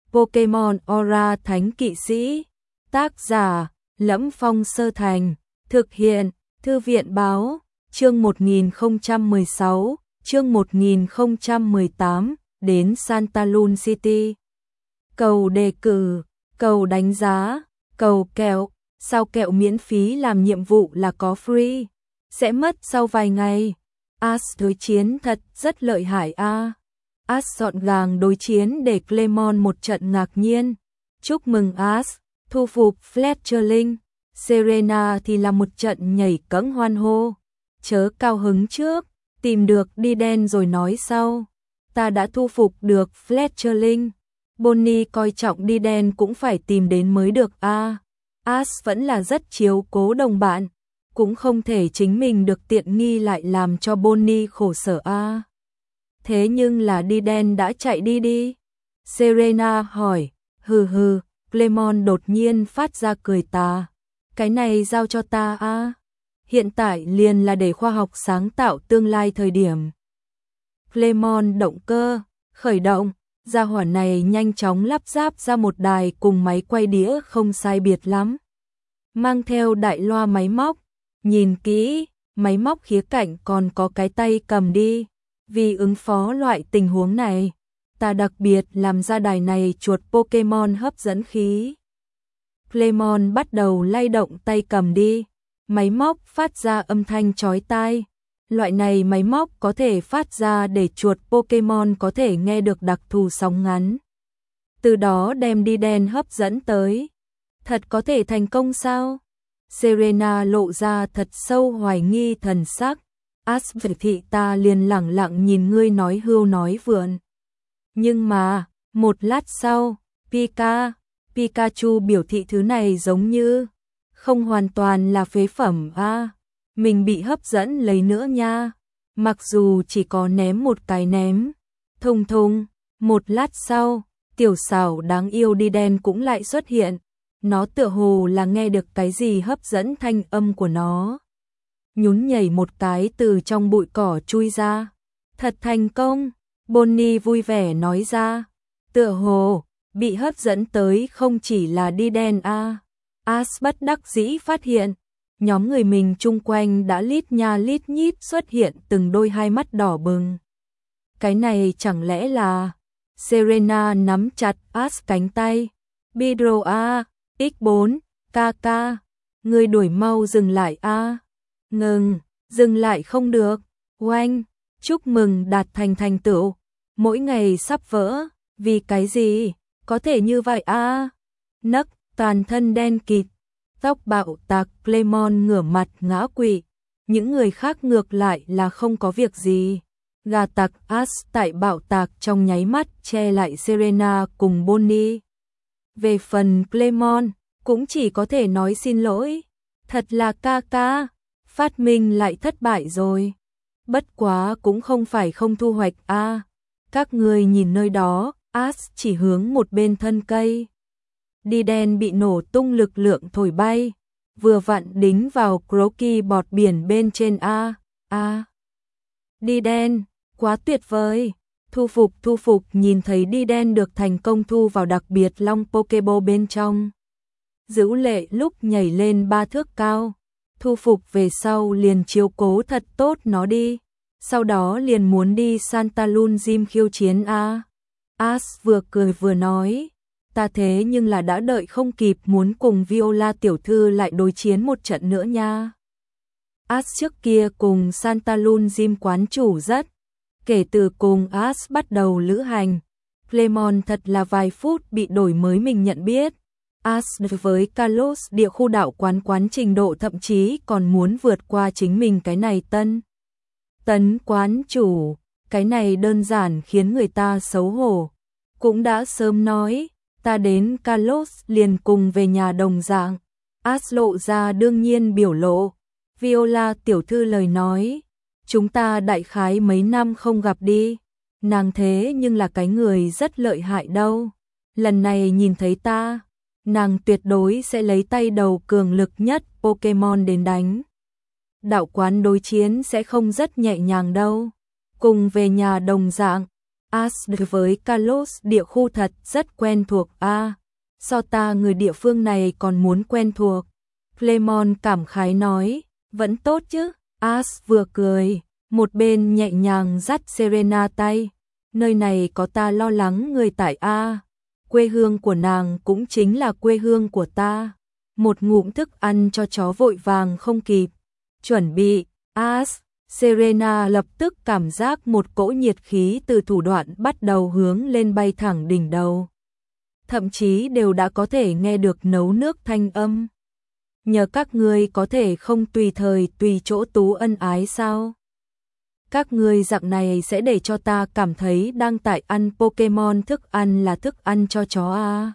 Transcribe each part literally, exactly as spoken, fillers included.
Pokemon Aura Thánh Kỵ Sĩ. Tác giả: Lẫm Phong Sơ Thành. Thực hiện: Thư viện báo. Chương một nghìn không trăm mười sáu, chương một nghìn không trăm mười tám, đến Santalun City. Cầu đề cử, cầu đánh giá, cầu kẹo. Sao kẹo miễn phí làm nhiệm vụ là có free? Sẽ mất sau vài ngày. Ash đối chiến thật rất lợi hại a. À. Ash gọn gàng đối chiến để Clemon một trận ngạc nhiên. Chúc mừng Ash, thu phục Fletcherling. Serena thì là một trận nhảy cẫng hoan hô. Chớ cao hứng trước, tìm được đi đen rồi nói sau. Ta đã thu phục được Fletcherling. Bonnie coi trọng đi đen cũng phải tìm đến mới được a. À. Ash vẫn là rất chiếu cố đồng bạn, cũng không thể chính mình được tiện nghi lại làm cho Bonnie khổ sở a. À. Thế nhưng là đi đen đã chạy đi đi. Serena hỏi. Hừ hừ. Clemon đột nhiên phát ra cười tà. Cái này giao cho ta a. À. Hiện tại liền là để khoa học sáng tạo tương lai thời điểm. Clemon động cơ, khởi động. Gia hỏa này nhanh chóng lắp ráp ra một đài cùng máy quay đĩa không sai biệt lắm. Mang theo đại loa máy móc. Nhìn kỹ, máy móc khía cạnh còn có cái tay cầm đi. Vì ứng phó loại tình huống này, ta đặc biệt làm ra đài này chuột Pokemon hấp dẫn khí. Clemon bắt đầu lay động tay cầm đi. Máy móc phát ra âm thanh chói tai. Loại này máy móc có thể phát ra để chuột Pokemon có thể nghe được đặc thù sóng ngắn. Từ đó đem đi đen hấp dẫn tới. Thật có thể thành công sao? Serena lộ ra thật sâu hoài nghi thần sắc. Ash thị ta liền lẳng lặng nhìn ngươi nói hưu nói vượn. Nhưng mà, một lát sau, Pika, Pikachu biểu thị thứ này giống như không hoàn toàn là phế phẩm a. À, mình bị hấp dẫn lấy nữa nha. Mặc dù chỉ có ném một cái ném. Thùng thùng, một lát sau, tiểu xảo đáng yêu đi đen cũng lại xuất hiện. Nó tựa hồ là nghe được cái gì hấp dẫn thanh âm của nó. Nhún nhảy một cái từ trong bụi cỏ chui ra. Thật thành công, Bonnie vui vẻ nói ra. Tựa hồ, bị hấp dẫn tới không chỉ là đi đen a. À. Ash bất đắc dĩ phát hiện, nhóm người mình chung quanh đã lít nha lít nhít xuất hiện từng đôi hai mắt đỏ bừng. Cái này chẳng lẽ là... Serena nắm chặt Ash cánh tay. Bidro a, ích bốn, ca ca, người đuổi mau dừng lại a. Ngừng, dừng lại không được. Oanh, chúc mừng đạt thành thành tựu. Mỗi ngày sắp vỡ, vì cái gì? Có thể như vậy a. Nấc, toàn thân đen kịt, tóc bạo tạc. Clemon ngửa mặt ngã quỵ. Những người khác ngược lại là không có việc gì. Gà tặc Ash tại bạo tạc trong nháy mắt che lại Serena cùng Bonnie. Về phần Clemon, cũng chỉ có thể nói xin lỗi. Thật là ca ca, phát minh lại thất bại rồi. Bất quá cũng không phải không thu hoạch a. À, các người nhìn nơi đó, Ash chỉ hướng một bên thân cây. Đi đen bị nổ tung lực lượng thổi bay, vừa vặn đính vào croquis bọt biển bên trên a. A. Đi đen, quá tuyệt vời. Thu phục thu phục nhìn thấy đi đen được thành công thu vào đặc biệt long Pokéball bên trong. Dữ lệ lúc nhảy lên ba thước cao. Thu phục về sau liền chiếu cố thật tốt nó đi. Sau đó liền muốn đi Santalun Gym khiêu chiến a. Ash vừa cười vừa nói. Ta thế nhưng là đã đợi không kịp muốn cùng Viola tiểu thư lại đối chiến một trận nữa nha. Ash trước kia cùng Santalun Gym quán chủ rất. Kể từ cùng Ash bắt đầu lữ hành, Clemon thật là vài phút bị đổi mới mình nhận biết. Ash với Kalos địa khu đạo quán quán trình độ thậm chí còn muốn vượt qua chính mình cái này tân. Tấn quán chủ, cái này đơn giản khiến người ta xấu hổ. Cũng đã sớm nói, ta đến Kalos liền cùng về nhà đồng dạng. Ash lộ ra đương nhiên biểu lộ. Viola tiểu thư lời nói. Chúng ta đại khái mấy năm không gặp đi. Nàng thế nhưng là cái người rất lợi hại đâu. Lần này nhìn thấy ta, nàng tuyệt đối sẽ lấy tay đầu cường lực nhất Pokemon đến đánh. Đạo quán đối chiến sẽ không rất nhẹ nhàng đâu. Cùng về nhà đồng dạng, As đối với Carlos địa khu thật rất quen thuộc a. À, so ta người địa phương này còn muốn quen thuộc. Clement cảm khái nói, vẫn tốt chứ. As vừa cười, một bên nhẹ nhàng dắt Serena tay. Nơi này có ta lo lắng người tại a. À, quê hương của nàng cũng chính là quê hương của ta. Một ngụm thức ăn cho chó vội vàng không kịp. Chuẩn bị, As. Serena lập tức cảm giác một cỗ nhiệt khí từ thủ đoạn bắt đầu hướng lên bay thẳng đỉnh đầu. Thậm chí đều đã có thể nghe được nấu nước thanh âm. Nhờ các ngươi có thể không tùy thời tùy chỗ tú ân ái sao? Các ngươi dạng này sẽ để cho ta cảm thấy đang tại ăn Pokemon, thức ăn là thức ăn cho chó à.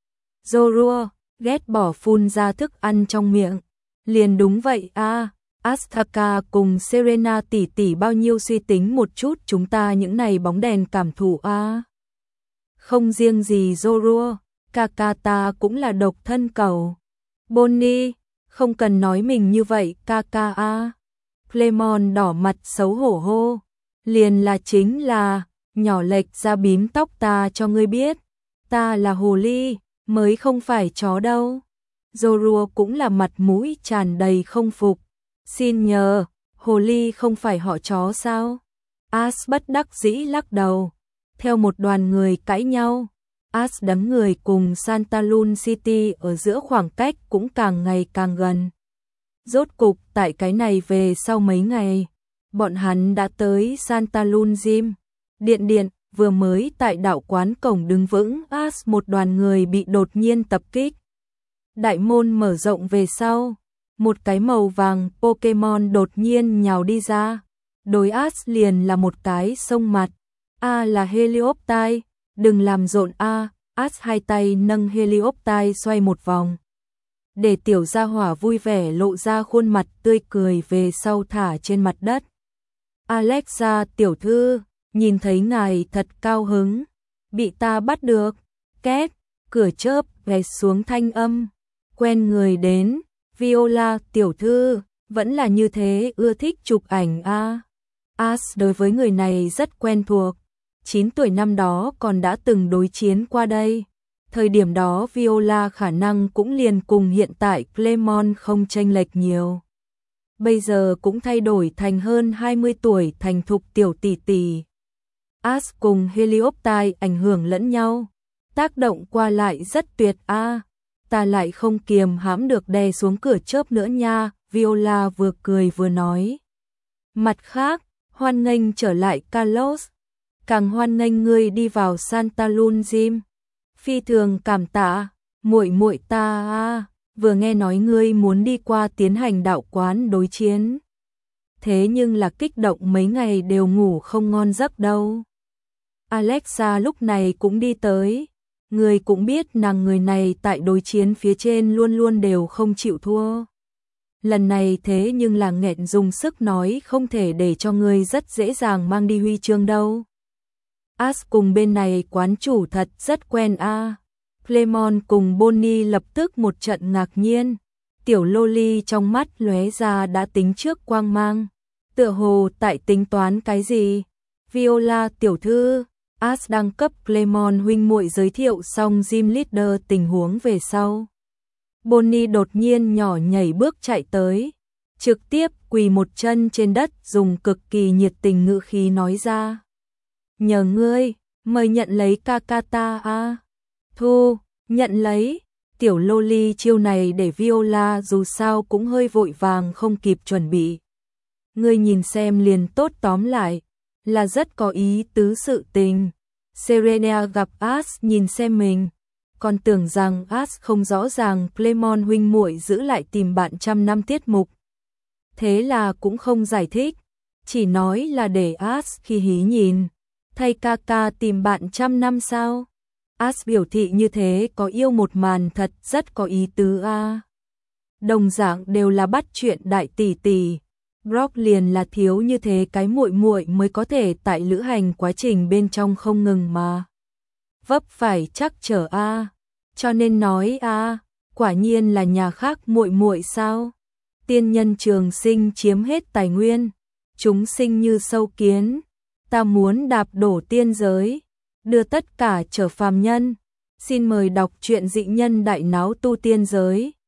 Zorua, ghét bỏ phun ra thức ăn trong miệng. Liền đúng vậy à. Astaka cùng Serena tỷ tỷ bao nhiêu suy tính một chút, chúng ta những này bóng đèn cảm thụ à. Không riêng gì Zorua, Kakata cũng là độc thân cầu. Bonnie, không cần nói mình như vậy, Kaka à. Clement đỏ mặt xấu hổ hô. Liền là chính là, nhỏ lệch ra bím tóc ta cho ngươi biết. Ta là hồ ly, mới không phải chó đâu. Zorua cũng là mặt mũi tràn đầy không phục. Xin nhờ, hồ ly không phải họ chó sao? As bất đắc dĩ lắc đầu. Theo một đoàn người cãi nhau, As đám người cùng Santa Luna City ở giữa khoảng cách cũng càng ngày càng gần. Rốt cục tại cái này về sau mấy ngày, bọn hắn đã tới Santa Luna Gym. Điện điện vừa mới tại đạo quán cổng đứng vững, As một đoàn người bị đột nhiên tập kích. Đại môn mở rộng về sau, một cái màu vàng Pokemon đột nhiên nhào đi ra. Đối As liền là một cái xông mặt. A là Helioptile, đừng làm rộn a. As hai tay nâng Helioptile xoay một vòng. Để tiểu gia hỏa vui vẻ lộ ra khuôn mặt tươi cười về sau thả trên mặt đất. Alexa tiểu thư, nhìn thấy ngài thật cao hứng. Bị ta bắt được. Két, cửa chớp ghé xuống thanh âm. Quen người đến. Viola tiểu thư, vẫn là như thế, ưa thích chụp ảnh a. À. As đối với người này rất quen thuộc. chín tuổi năm đó còn đã từng đối chiến qua đây. Thời điểm đó Viola khả năng cũng liền cùng hiện tại Clement không chênh lệch nhiều. Bây giờ cũng thay đổi thành hơn hai mươi tuổi thành thục tiểu tỷ tỷ. As cùng Helioptile ảnh hưởng lẫn nhau. Tác động qua lại rất tuyệt a. À. Ta lại không kiềm hãm được đè xuống cửa chớp nữa nha, Viola vừa cười vừa nói. Mặt khác, hoan nghênh trở lại Carlos. Càng hoan nghênh ngươi đi vào Santa Luna Gym. Phi thường cảm tạ, muội muội ta à, vừa nghe nói ngươi muốn đi qua tiến hành đạo quán đối chiến. Thế nhưng là kích động mấy ngày đều ngủ không ngon giấc đâu. Alexa lúc này cũng đi tới. Người cũng biết nàng người này tại đối chiến phía trên luôn luôn đều không chịu thua. Lần này thế nhưng là nghẹn dùng sức nói không thể để cho ngươi rất dễ dàng mang đi huy chương đâu. As cùng bên này quán chủ thật rất quen a. À. Clement cùng Bonnie lập tức một trận ngạc nhiên. Tiểu Loli trong mắt lóe ra đã tính trước quang mang. Tựa hồ tại tính toán cái gì? Viola tiểu thư. As đang cấp Clement huynh muội giới thiệu xong gym leader tình huống về sau. Bonnie đột nhiên nhỏ nhảy bước chạy tới, trực tiếp quỳ một chân trên đất dùng cực kỳ nhiệt tình ngữ khí nói ra. Nhờ ngươi, mời nhận lấy Kakata a. Thu, nhận lấy. Tiểu Loli chiêu này để Viola dù sao cũng hơi vội vàng không kịp chuẩn bị. Ngươi nhìn xem liền tốt, tóm lại là rất có ý tứ sự tình. Serena gặp As nhìn xem mình, còn tưởng rằng As không rõ ràng Clement huynh muội giữ lại tìm bạn trăm năm tiết mục. Thế là cũng không giải thích, chỉ nói là để As khi hí nhìn, thay Kaka tìm bạn trăm năm sao. As biểu thị như thế có yêu một màn thật rất có ý tứ a. À. Đồng dạng đều là bắt chuyện đại tỷ tỷ. Brock liền là thiếu như thế cái muội muội mới có thể tại lữ hành quá trình bên trong không ngừng mà vấp phải chắc trở a. À. Cho nên nói a, à, quả nhiên là nhà khác muội muội sao? Tiên nhân trường sinh chiếm hết tài nguyên, chúng sinh như sâu kiến. ta muốn đạp đổ tiên giới, đưa tất cả trở phàm nhân. Xin mời đọc truyện Dị Nhân Đại Náo Tu Tiên Giới.